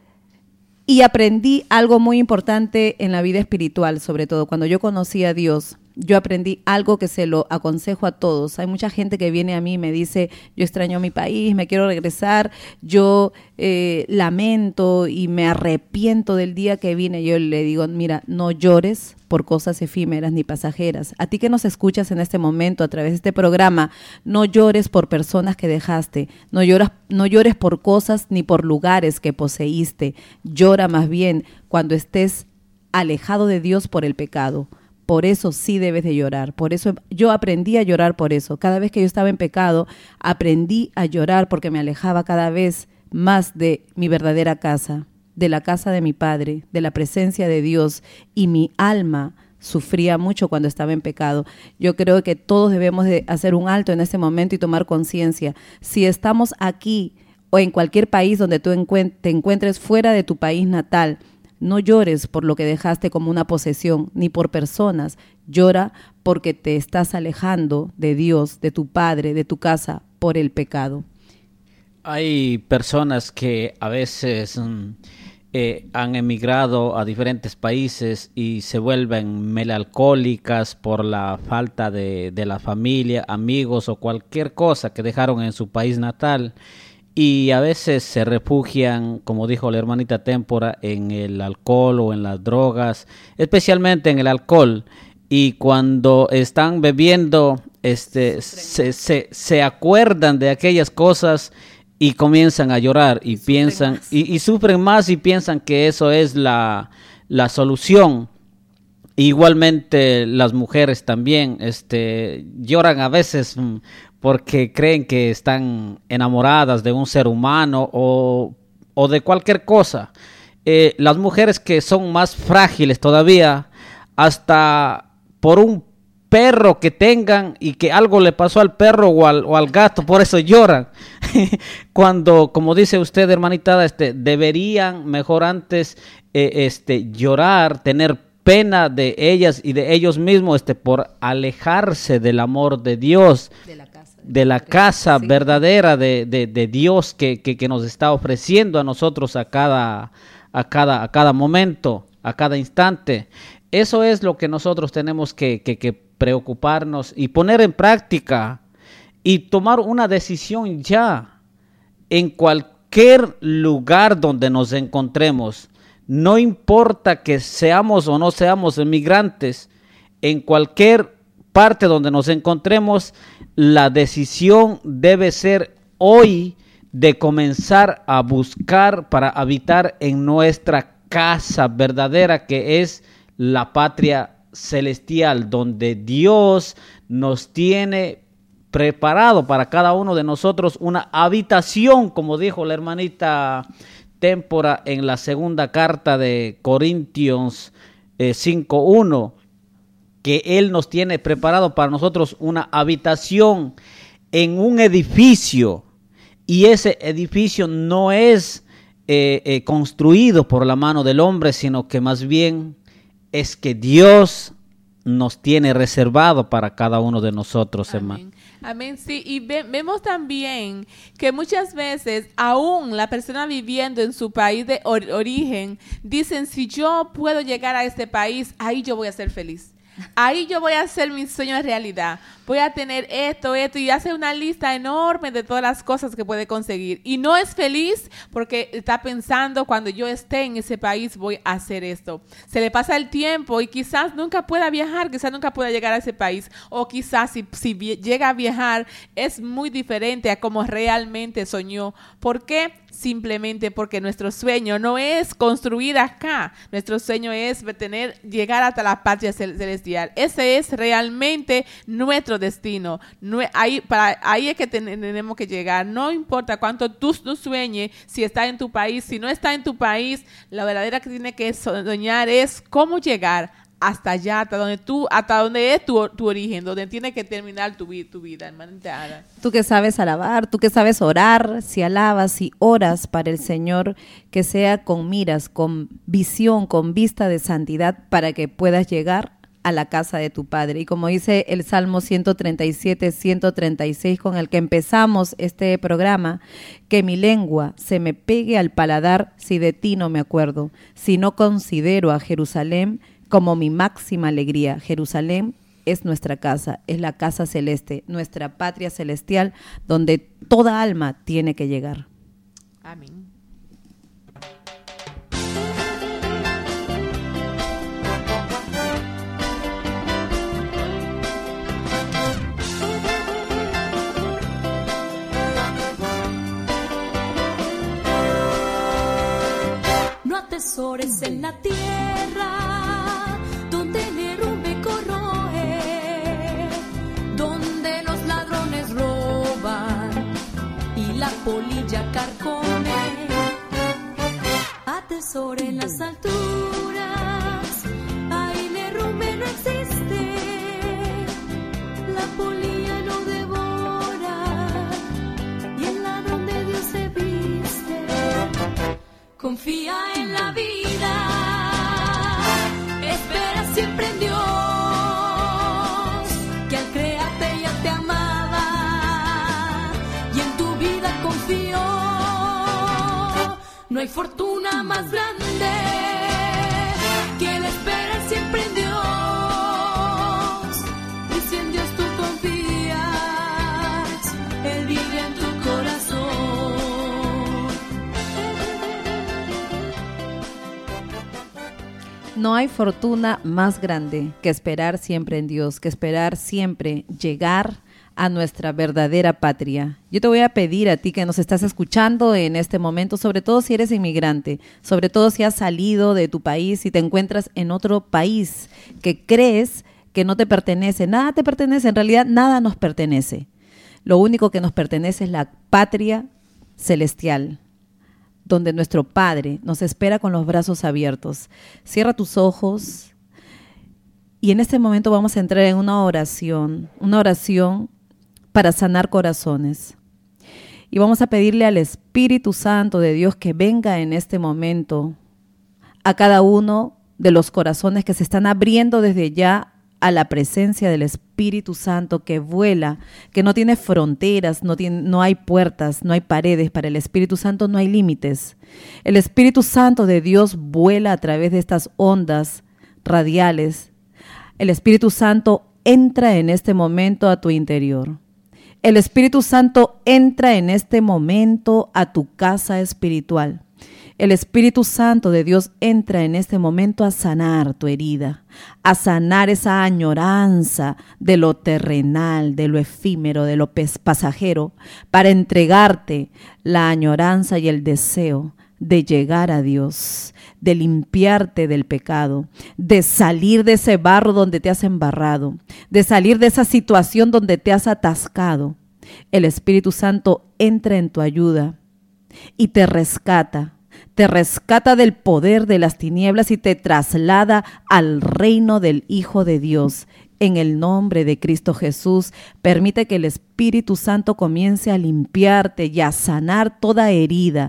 Y aprendí algo muy importante en la vida espiritual, sobre todo cuando yo conocí a Dios. Yo aprendí algo que se lo aconsejo a todos. Hay mucha gente que viene a mí y me dice, yo extraño mi país, me quiero regresar, yo lamento y me arrepiento del día que vine. Yo le digo, mira, no llores por cosas efímeras ni pasajeras. A ti que nos escuchas en este momento a través de este programa, no llores por personas que dejaste, no llores por cosas ni por lugares que poseíste. Llora más bien cuando estés alejado de Dios por el pecado. por eso sí debes de llorar. Por eso yo aprendí a llorar por eso. Cada vez que yo estaba en pecado, aprendí a llorar porque me alejaba cada vez más de mi verdadera casa, de la casa de mi padre, de la presencia de Dios, y mi alma sufría mucho cuando estaba en pecado. Yo creo que todos debemos de hacer un alto en este momento y tomar conciencia. Si estamos aquí o en cualquier país donde tú te encuentres fuera de tu país natal, no llores por lo que dejaste como una posesión, ni por personas. Llora porque te estás alejando de Dios, de tu Padre, de tu casa, por el pecado. Hay personas que a veces han emigrado a diferentes países y se vuelven melancólicas por la falta de la familia, amigos o cualquier cosa que dejaron en su país natal. Y a veces se refugian, como dijo la hermanita Témpora, en el alcohol o en las drogas, especialmente en el alcohol. Y cuando están bebiendo, se acuerdan de aquellas cosas y comienzan a llorar y piensan y sufren más y piensan que eso es la solución. Igualmente las mujeres también lloran a veces porque creen que están enamoradas de un ser humano o de cualquier cosa. Las mujeres que son más frágiles todavía, hasta por un perro que tengan y que algo le pasó al perro o al gato, por eso lloran. Cuando, como dice usted, hermanita, deberían mejor antes llorar, tener pena de ellas y de ellos mismos por alejarse del amor de Dios, de la casa sí, verdadera de Dios que nos está ofreciendo a nosotros a cada momento, a cada instante. Eso es lo que nosotros tenemos que preocuparnos y poner en práctica y tomar una decisión ya en cualquier lugar donde nos encontremos. No importa que seamos o no seamos emigrantes, en cualquier parte donde nos encontremos, la decisión debe ser hoy de comenzar a buscar para habitar en nuestra casa verdadera, que es la patria celestial, donde Dios nos tiene preparado para cada uno de nosotros una habitación, como dijo la hermanita Témpora en la segunda carta de Corintios 5:1, que Él nos tiene preparado para nosotros una habitación en un edificio, y ese edificio no es construido por la mano del hombre, sino que más bien es que Dios nos tiene reservado para cada uno de nosotros, hermano. Amén, sí, y vemos también que muchas veces aún la persona viviendo en su país de origen dicen, si yo puedo llegar a este país, ahí yo voy a ser feliz. Ahí yo voy a hacer mis sueños realidad. Voy a tener esto, y hace una lista enorme de todas las cosas que puede conseguir. Y no es feliz porque está pensando, cuando yo esté en ese país voy a hacer esto. Se le pasa el tiempo y quizás nunca pueda viajar, quizás nunca pueda llegar a ese país. O quizás si llega a viajar es muy diferente a como realmente soñó. ¿Por qué? Simplemente porque nuestro sueño no es construir acá. Nuestro sueño es llegar hasta la patria celestial. Ese es realmente nuestro destino. Ahí es que tenemos que llegar. No importa cuánto tú sueñes, si está en tu país, si no está en tu país, la verdadera que tiene que soñar es cómo llegar hasta allá, hasta donde es tu origen, donde tiene que terminar tu vida, hermanita Ana. Tú que sabes alabar, tú que sabes orar, si alabas y oras para el Señor, que sea con miras, con visión, con vista de santidad, para que puedas llegar a la casa de tu Padre. Y como dice el Salmo 137, 136, con el que empezamos este programa, que mi lengua se me pegue al paladar si de ti no me acuerdo, si no considero a Jerusalén como mi máxima alegría. Jerusalén es nuestra casa, es la casa celeste, nuestra patria celestial, donde toda alma tiene que llegar. Amén. No atesores en la tierra donde derrumbe corrupción, carcome. Atesora en las alturas, ahí el derrumbe no existe, la polilla no devora y el ladrón de Dios se viste. Confía en la vida, espera siempre en Dios, que al crearte ya te amaba y en tu vida confió. No hay fortuna más grande que el esperar siempre en Dios. Y si en Dios tú confías, Él vive en tu corazón. No hay fortuna más grande que esperar siempre en Dios, que esperar siempre llegar a nuestra verdadera patria. Yo te voy a pedir a ti que nos estás escuchando en este momento, sobre todo si eres inmigrante, sobre todo si has salido de tu país y te encuentras en otro país que crees que no te pertenece. Nada te pertenece, en realidad nada nos pertenece. Lo único que nos pertenece es la patria celestial, donde nuestro Padre nos espera con los brazos abiertos. Cierra tus ojos y en este momento vamos a entrar en una oración para sanar corazones. Y vamos a pedirle al Espíritu Santo de Dios que venga en este momento a cada uno de los corazones que se están abriendo desde ya a la presencia del Espíritu Santo que vuela, que no tiene fronteras, no hay puertas, no hay paredes. Para el Espíritu Santo no hay límites. El Espíritu Santo de Dios vuela a través de estas ondas radiales. El Espíritu Santo entra en este momento a tu interior. El Espíritu Santo entra en este momento a tu casa espiritual. El Espíritu Santo de Dios entra en este momento a sanar tu herida, a sanar esa añoranza de lo terrenal, de lo efímero, de lo pasajero, para entregarte la añoranza y el deseo de llegar a Dios, de limpiarte del pecado, de salir de ese barro donde te has embarrado, de salir de esa situación donde te has atascado. El Espíritu Santo entra en tu ayuda y te rescata del poder de las tinieblas y te traslada al reino del Hijo de Dios. En el nombre de Cristo Jesús, permite que el Espíritu Santo comience a limpiarte y a sanar toda herida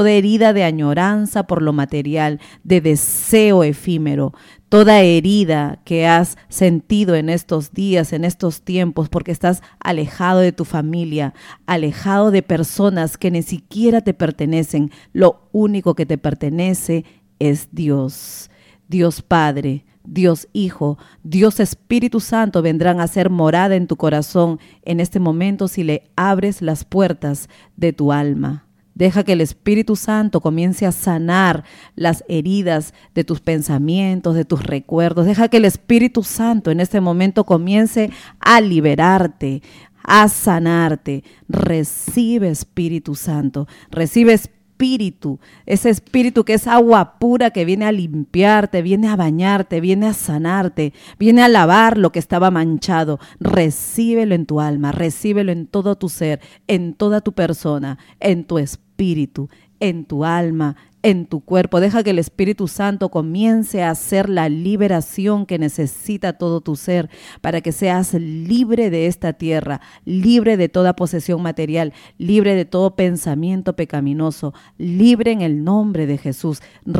de añoranza por lo material, de deseo efímero, toda herida que has sentido en estos días, en estos tiempos, porque estás alejado de tu familia, alejado de personas que ni siquiera te pertenecen. Lo único que te pertenece es Dios, Dios Padre, Dios Hijo, Dios Espíritu Santo vendrán a hacer morada en tu corazón en este momento si le abres las puertas de tu alma. Deja que el Espíritu Santo comience a sanar las heridas de tus pensamientos, de tus recuerdos. Deja que el Espíritu Santo en este momento comience a liberarte, a sanarte. Recibe Espíritu Santo, recibe Espíritu, ese Espíritu que es agua pura que viene a limpiarte, viene a bañarte, viene a sanarte, viene a lavar lo que estaba manchado. Recíbelo en tu alma, recíbelo en todo tu ser, en toda tu persona, en tu espíritu, en tu alma, en tu cuerpo. Deja que el Espíritu Santo comience a hacer la liberación que necesita todo tu ser para que seas libre de esta tierra, libre de toda posesión material, libre de todo pensamiento pecaminoso, libre en el nombre de Jesús.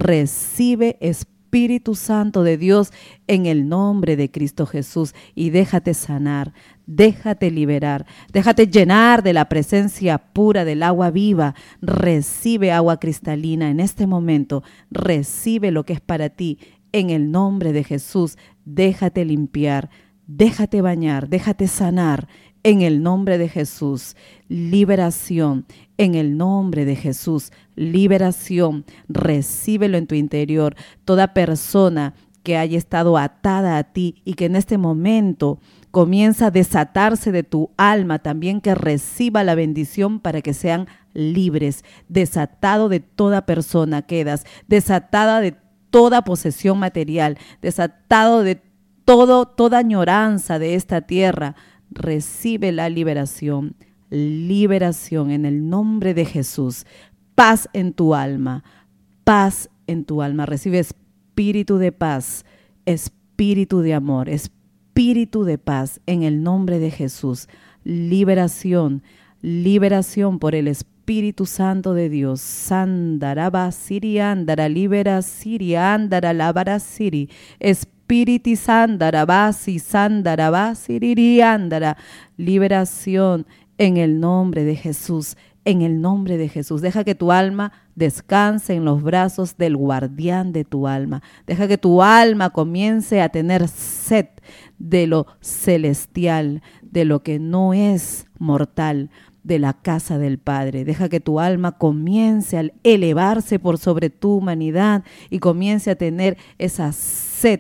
Recibe Espíritu Santo de Dios en el nombre de Cristo Jesús y déjate sanar. Déjate liberar, déjate llenar de la presencia pura del agua viva. Recibe agua cristalina en este momento, recibe lo que es para ti en el nombre de Jesús. Déjate limpiar, déjate bañar, déjate sanar en el nombre de Jesús. Liberación en el nombre de Jesús, liberación. Recíbelo en tu interior. Toda persona que haya estado atada a ti y que en este momento comienza a desatarse de tu alma, también que reciba la bendición para que sean libres. Desatado de toda persona quedas, desatada de toda posesión material, desatado de toda añoranza de esta tierra. Recibe la liberación. liberación en el nombre de Jesús. Paz en tu alma, paz en tu alma. Recibe espíritu de paz, espíritu de amor, espíritu de paz en el nombre de Jesús. Liberación, liberación por el Espíritu Santo de Dios. Sandaraba Siri andara, libera Siri andara, labara Siri. Espíritu Sandarabasi, Sandarabasi, Siri andara. Liberación en el nombre de Jesús. En el nombre de Jesús. Deja que tu alma descanse en los brazos del guardián de tu alma. Deja que tu alma comience a tener sed de lo celestial, de lo que no es mortal, de la casa del Padre. Deja que tu alma comience a elevarse por sobre tu humanidad y comience a tener esa sed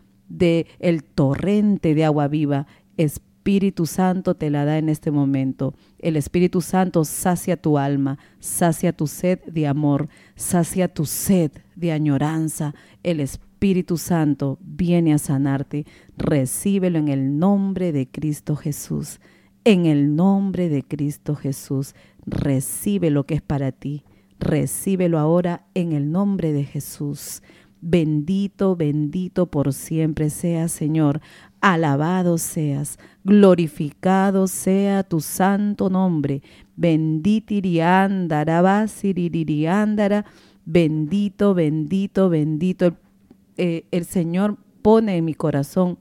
del torrente de agua viva. Espíritu Santo te la da en este momento. El Espíritu Santo sacia tu alma, sacia tu sed de amor, sacia tu sed de añoranza. El Espíritu Santo viene a sanarte. Recíbelo en el nombre de Cristo Jesús. En el nombre de Cristo Jesús. Recibe lo que es para ti. Recíbelo ahora en el nombre de Jesús. Bendito, bendito por siempre seas, Señor. Alabado seas, glorificado sea tu santo nombre. Benditiriandara, basiririandara. Bendito, bendito, bendito. El Señor pone en mi corazón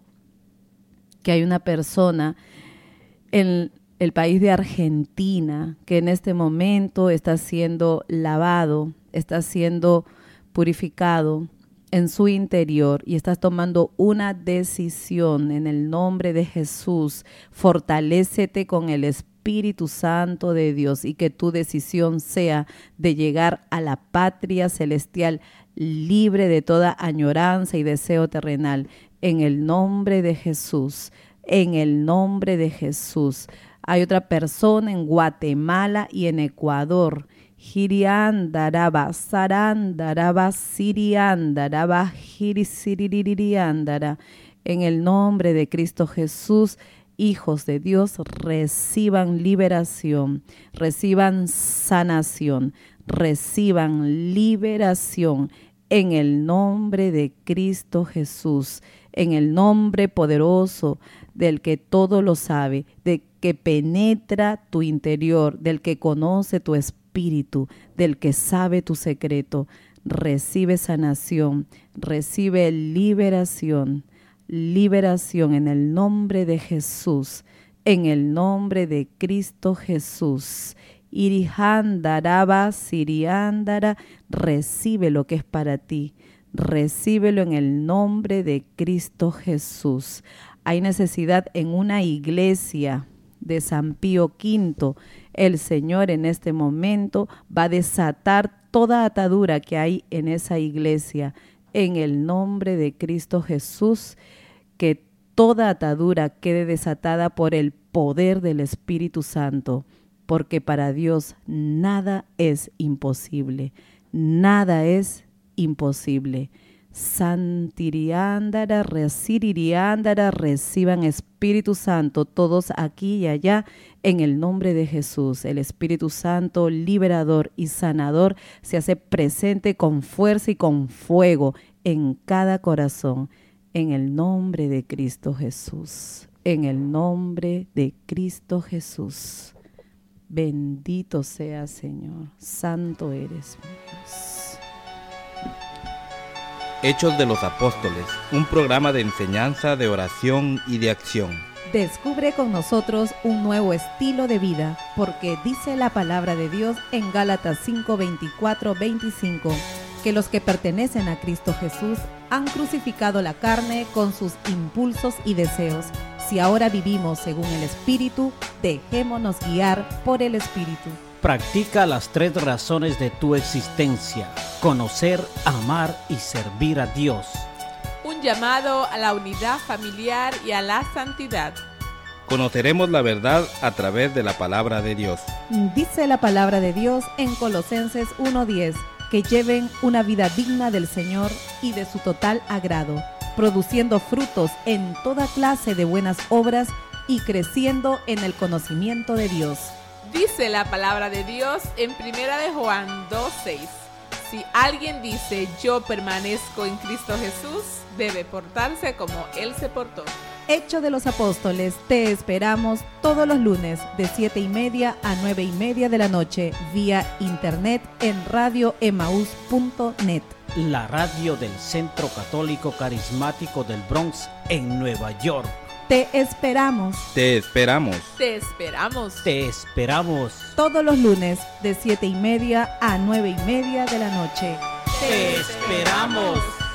que hay una persona en el país de Argentina que en este momento está siendo lavado, está siendo purificado en su interior y estás tomando una decisión en el nombre de Jesús. Fortalécete con el Espíritu Santo de Dios y que tu decisión sea de llegar a la patria celestial libre de toda añoranza y deseo terrenal. En el nombre de Jesús, en el nombre de Jesús. Hay otra persona en Guatemala y en Ecuador. Giriandaraba, sarandaraba, siriandaraba, girisiririandara. En el nombre de Cristo Jesús, hijos de Dios, reciban liberación, reciban sanación, reciban liberación en el nombre de Cristo Jesús, en el nombre poderoso del que todo lo sabe, del que penetra tu interior, del que conoce tu espíritu, del que sabe tu secreto. Recibe sanación, recibe liberación, liberación en el nombre de Jesús, en el nombre de Cristo Jesús. Irihandaraba, siriandara, recibe lo que es para ti. Recíbelo en el nombre de Cristo Jesús. Hay necesidad en una iglesia de San Pío V. El Señor en este momento va a desatar toda atadura que hay en esa iglesia. En el nombre de Cristo Jesús, que toda atadura quede desatada por el poder del Espíritu Santo. Porque para Dios nada es imposible. Nada es imposible. Santiriándara, resiririándara, reciban Espíritu Santo todos aquí y allá en el nombre de Jesús. El Espíritu Santo liberador y sanador se hace presente con fuerza y con fuego en cada corazón. En el nombre de Cristo Jesús. En el nombre de Cristo Jesús. Bendito seas, Señor. Santo eres, mi Dios. Hechos de los Apóstoles, un programa de enseñanza, de oración y de acción. Descubre con nosotros un nuevo estilo de vida, porque dice la palabra de Dios en Gálatas 5, 24, 25, que los que pertenecen a Cristo Jesús han crucificado la carne con sus impulsos y deseos. Si ahora vivimos según el Espíritu, dejémonos guiar por el Espíritu. Practica las 3 razones de tu existencia: conocer, amar y servir a Dios. Un llamado a la unidad familiar y a la santidad. Conoceremos la verdad a través de la palabra de Dios. Dice la palabra de Dios en Colosenses 1:10, que lleven una vida digna del Señor y de su total agrado, produciendo frutos en toda clase de buenas obras y creciendo en el conocimiento de Dios. Dice la palabra de Dios en 1 de Juan 2:6. Si alguien dice yo permanezco en Cristo Jesús, debe portarse como Él se portó. Hechos de los Apóstoles, te esperamos todos los lunes de 7:30 a 9:30 de la noche vía internet en radioemaús.net. La radio del Centro Católico Carismático del Bronx en Nueva York. Te esperamos Te esperamos. Te esperamos. Te esperamos. todos los lunes de 7:30 a 9:30 de la noche. Te esperamos.